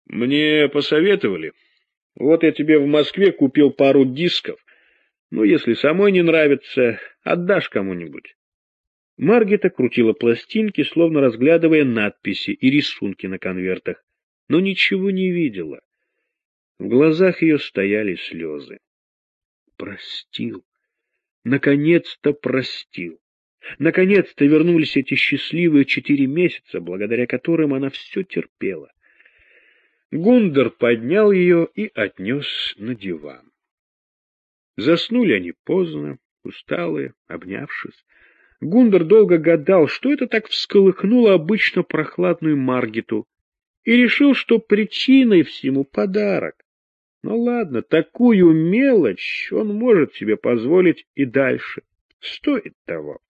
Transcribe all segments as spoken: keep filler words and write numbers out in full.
Мне посоветовали. Вот я тебе в Москве купил пару дисков. Ну, если самой не нравится, отдашь кому-нибудь. Маргита крутила пластинки, словно разглядывая надписи и рисунки на конвертах, но ничего не видела. В глазах ее стояли слезы. Простил. Наконец-то простил. Наконец-то вернулись эти счастливые четыре месяца, благодаря которым она все терпела. Гундер поднял ее и отнес на диван. Заснули они поздно, усталые, обнявшись. Гундер долго гадал, что это так всколыхнуло обычно прохладную Маргиту, и решил, что причиной всему подарок. Ну ладно, такую мелочь он может себе позволить и дальше. Стоит того.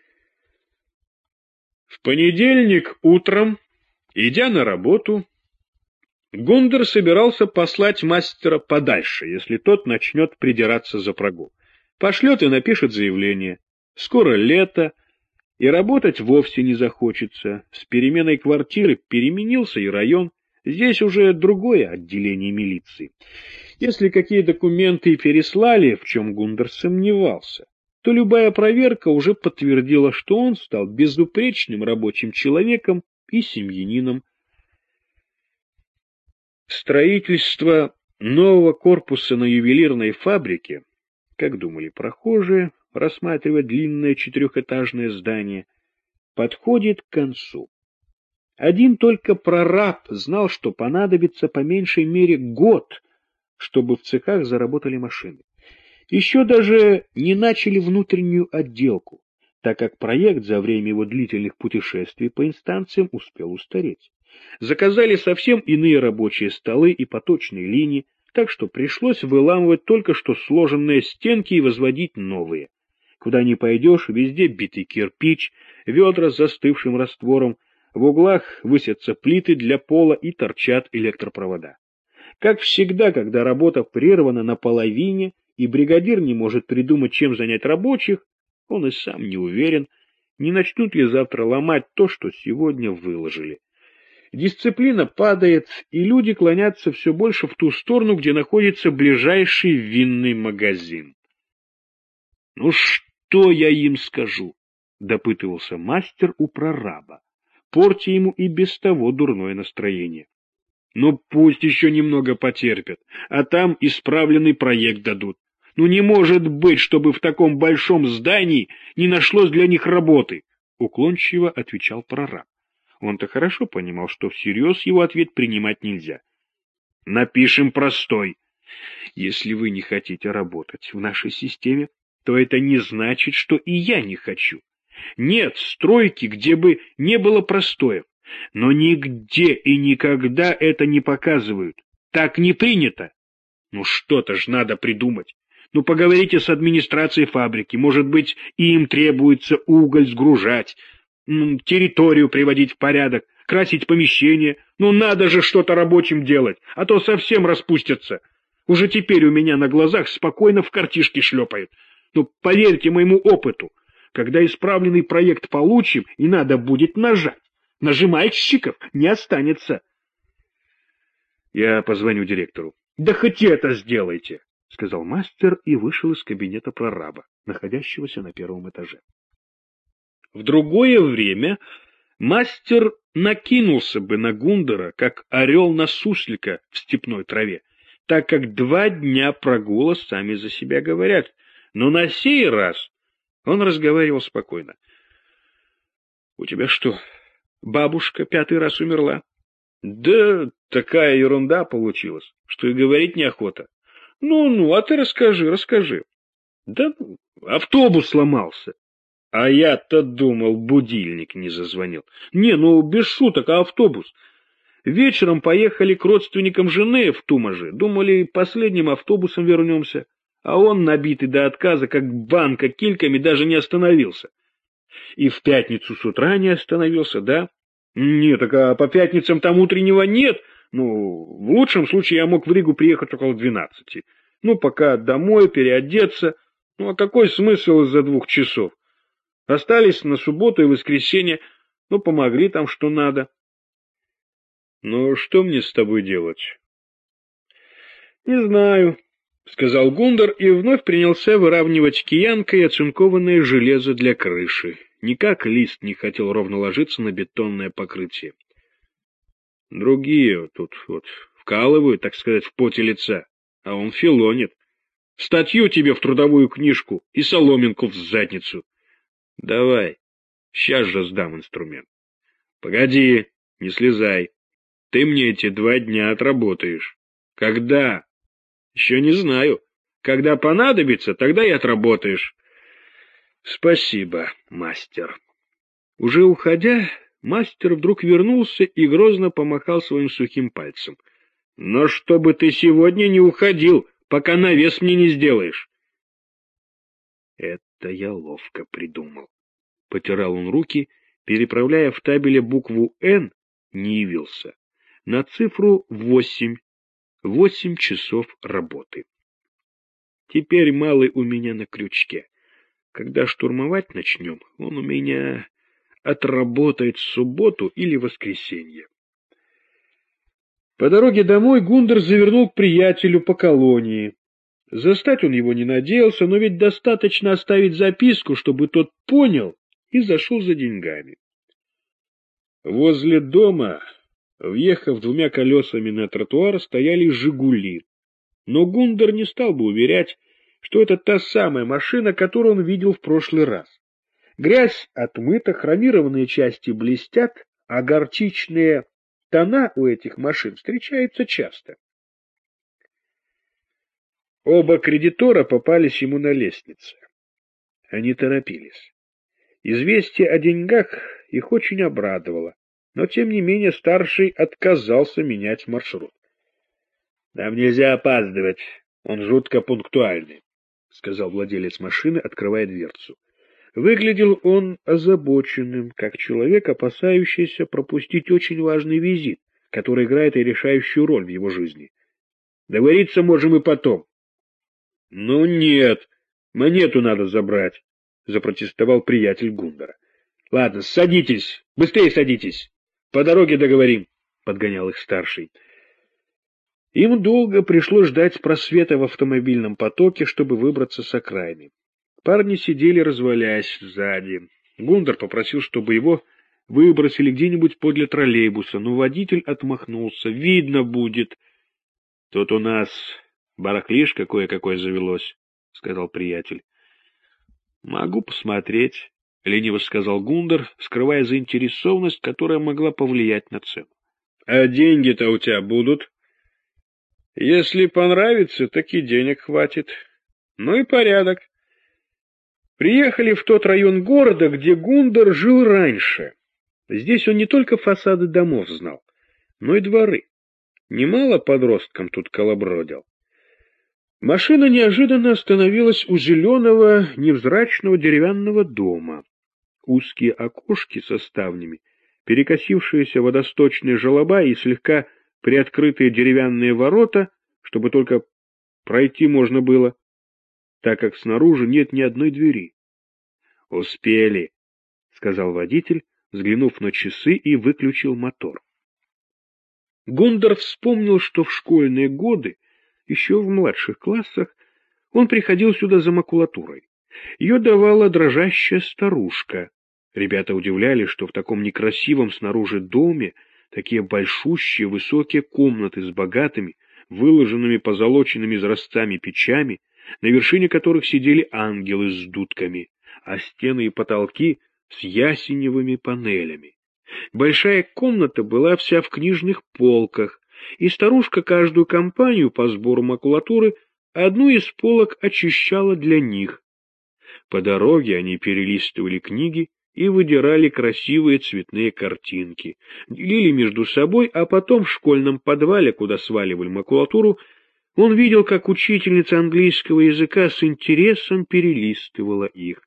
В понедельник утром, идя на работу, Гундер собирался послать мастера подальше, если тот начнет придираться за прогул. Пошлет и напишет заявление. Скоро лето, и работать вовсе не захочется. С переменой квартиры переменился и район. Здесь уже другое отделение милиции. Если какие документы и переслали, в чем Гундер сомневался, то любая проверка уже подтвердила, что он стал безупречным рабочим человеком и семьянином. Строительство нового корпуса на ювелирной фабрике, как думали прохожие, рассматривая длинное четырехэтажное здание, подходит к концу. Один только прораб знал, что понадобится по меньшей мере год, чтобы в цехах заработали машины. Еще даже не начали внутреннюю отделку, так как проект за время его длительных путешествий по инстанциям успел устареть. Заказали совсем иные рабочие столы и поточные линии, так что пришлось выламывать только что сложенные стенки и возводить новые. Куда ни пойдешь, везде битый кирпич, ведра с застывшим раствором, в углах высятся плиты для пола и торчат электропровода. Как всегда, когда работа прервана наполовине, и бригадир не может придумать, чем занять рабочих, он и сам не уверен, не начнут ли завтра ломать то, что сегодня выложили. Дисциплина падает, и люди клонятся все больше в ту сторону, где находится ближайший винный магазин. — Ну что я им скажу? — допытывался мастер у прораба, портя ему и без того дурное настроение. — Ну пусть еще немного потерпят, а там исправленный проект дадут. Ну не может быть, чтобы в таком большом здании не нашлось для них работы, — уклончиво отвечал прораб. Он-то хорошо понимал, что всерьез его ответ принимать нельзя. Напишем простой. Если вы не хотите работать в нашей системе, то это не значит, что и я не хочу. Нет стройки, где бы не было простоев, но нигде и никогда это не показывают. Так не принято. Ну что-то ж надо придумать. Ну поговорите с администрацией фабрики, может быть, им требуется уголь сгружать, территорию приводить в порядок, красить помещение. Ну надо же что-то рабочим делать, а то совсем распустятся. Уже теперь у меня на глазах спокойно в картишке шлепают. Ну поверьте моему опыту, когда исправленный проект получим и надо будет нажать, нажимальщиков не останется. Я позвоню директору. Да хоть это сделайте, — сказал мастер и вышел из кабинета прораба, находящегося на первом этаже. В другое время мастер накинулся бы на Гундера, как орел на суслика в степной траве, так как два дня прогула сами за себя говорят, но на сей раз он разговаривал спокойно. — У тебя что, бабушка пятый раз умерла? — Да такая ерунда получилась, что и говорить неохота. — Ну-ну, а ты расскажи, расскажи. — Да автобус сломался. А я-то думал, будильник не зазвонил. Не, ну без шуток, а автобус. Вечером поехали к родственникам жены в Тумаже. Думали, последним автобусом вернемся. А он, набитый до отказа, как банка кильками, даже не остановился. И в пятницу с утра не остановился, да? Нет, так а по пятницам там утреннего нет. Ну, в лучшем случае я мог в Ригу приехать около двенадцати. Ну, пока домой, переодеться. Ну, а какой смысл из-за двух часов? Остались на субботу и воскресенье, ну, помогли там, что надо. Но что мне с тобой делать? Не знаю, — сказал Гундер и вновь принялся выравнивать киянкой оцинкованное железо для крыши. Никак лист не хотел ровно ложиться на бетонное покрытие. Другие тут вот вкалывают, так сказать, в поте лица, а он филонит. Статью тебе в трудовую книжку и соломинку в задницу. Давай, сейчас же сдам инструмент. Погоди, не слезай. Ты мне эти два дня отработаешь. Когда? Еще не знаю. Когда понадобится, тогда и отработаешь. Спасибо, мастер. Уже уходя, мастер вдруг вернулся и грозно помахал своим сухим пальцем. Но чтобы ты сегодня не уходил, пока навес мне не сделаешь. Это я ловко придумал. Потирал он руки, переправляя в табеле букву «Н», не явился, на цифру восемь. Восемь часов работы. Теперь малый у меня на крючке. Когда штурмовать начнем, он у меня отработает субботу или воскресенье. По дороге домой Гундер завернул к приятелю по колонии. Застать он его не надеялся, но ведь достаточно оставить записку, чтобы тот понял, и зашел за деньгами. Возле дома, въехав двумя колесами на тротуар, стояли «Жигули». Но Гундер не стал бы уверять, что это та самая машина, которую он видел в прошлый раз. Грязь отмыта, хромированные части блестят, а горчичные тона у этих машин встречаются часто. Оба кредитора попались ему на лестнице. Они торопились. Известие о деньгах их очень обрадовало, но тем не менее старший отказался менять маршрут. — Нам нельзя опаздывать, он жутко пунктуальный, — сказал владелец машины, открывая дверцу. Выглядел он озабоченным, как человек, опасающийся пропустить очень важный визит, который играет и решающую роль в его жизни. Договориться можем и потом. — Ну нет, монету надо забрать, — запротестовал приятель Гундера. — Ладно, садитесь, быстрее садитесь, по дороге договорим, — подгонял их старший. Им долго пришлось ждать просвета в автомобильном потоке, чтобы выбраться с окраины. Парни сидели, развалясь сзади. Гундер попросил, чтобы его выбросили где-нибудь подле троллейбуса, но водитель отмахнулся. Видно будет. — Тут у нас барахлишко кое-какое завелось, — сказал приятель. — Могу посмотреть, — лениво сказал Гундер, скрывая заинтересованность, которая могла повлиять на цену. — А деньги-то у тебя будут? — Если понравится, так и денег хватит. Ну и порядок. Приехали в тот район города, где Гундер жил раньше. Здесь он не только фасады домов знал, но и дворы. Немало подросткам тут колобродил. Машина неожиданно остановилась у зеленого, невзрачного деревянного дома. Узкие окошки со ставнями, перекосившиеся водосточные желоба и слегка приоткрытые деревянные ворота, чтобы только пройти можно было, так как снаружи нет ни одной двери. — Успели, — сказал водитель, взглянув на часы, и выключил мотор. Гундер вспомнил, что в школьные годы, еще в младших классах, он приходил сюда за макулатурой. Ее давала дрожащая старушка. Ребята удивлялись, что в таком некрасивом снаружи доме такие большущие высокие комнаты с богатыми, выложенными позолоченными изразцами печами, на вершине которых сидели ангелы с дудками, а стены и потолки с ясеневыми панелями. Большая комната была вся в книжных полках, и старушка каждую компанию по сбору макулатуры одну из полок очищала для них. По дороге они перелистывали книги и выдирали красивые цветные картинки, делили между собой, а потом в школьном подвале, куда сваливали макулатуру, он видел, как учительница английского языка с интересом перелистывала их.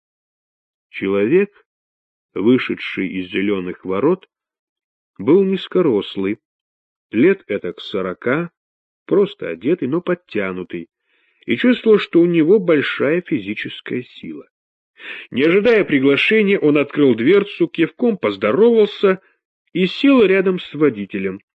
Человек, вышедший из зеленых ворот, был низкорослый, лет этак сорока, просто одетый, но подтянутый, и чувствовал, что у него большая физическая сила. Не ожидая приглашения, он открыл дверцу, кивком поздоровался и сел рядом с водителем.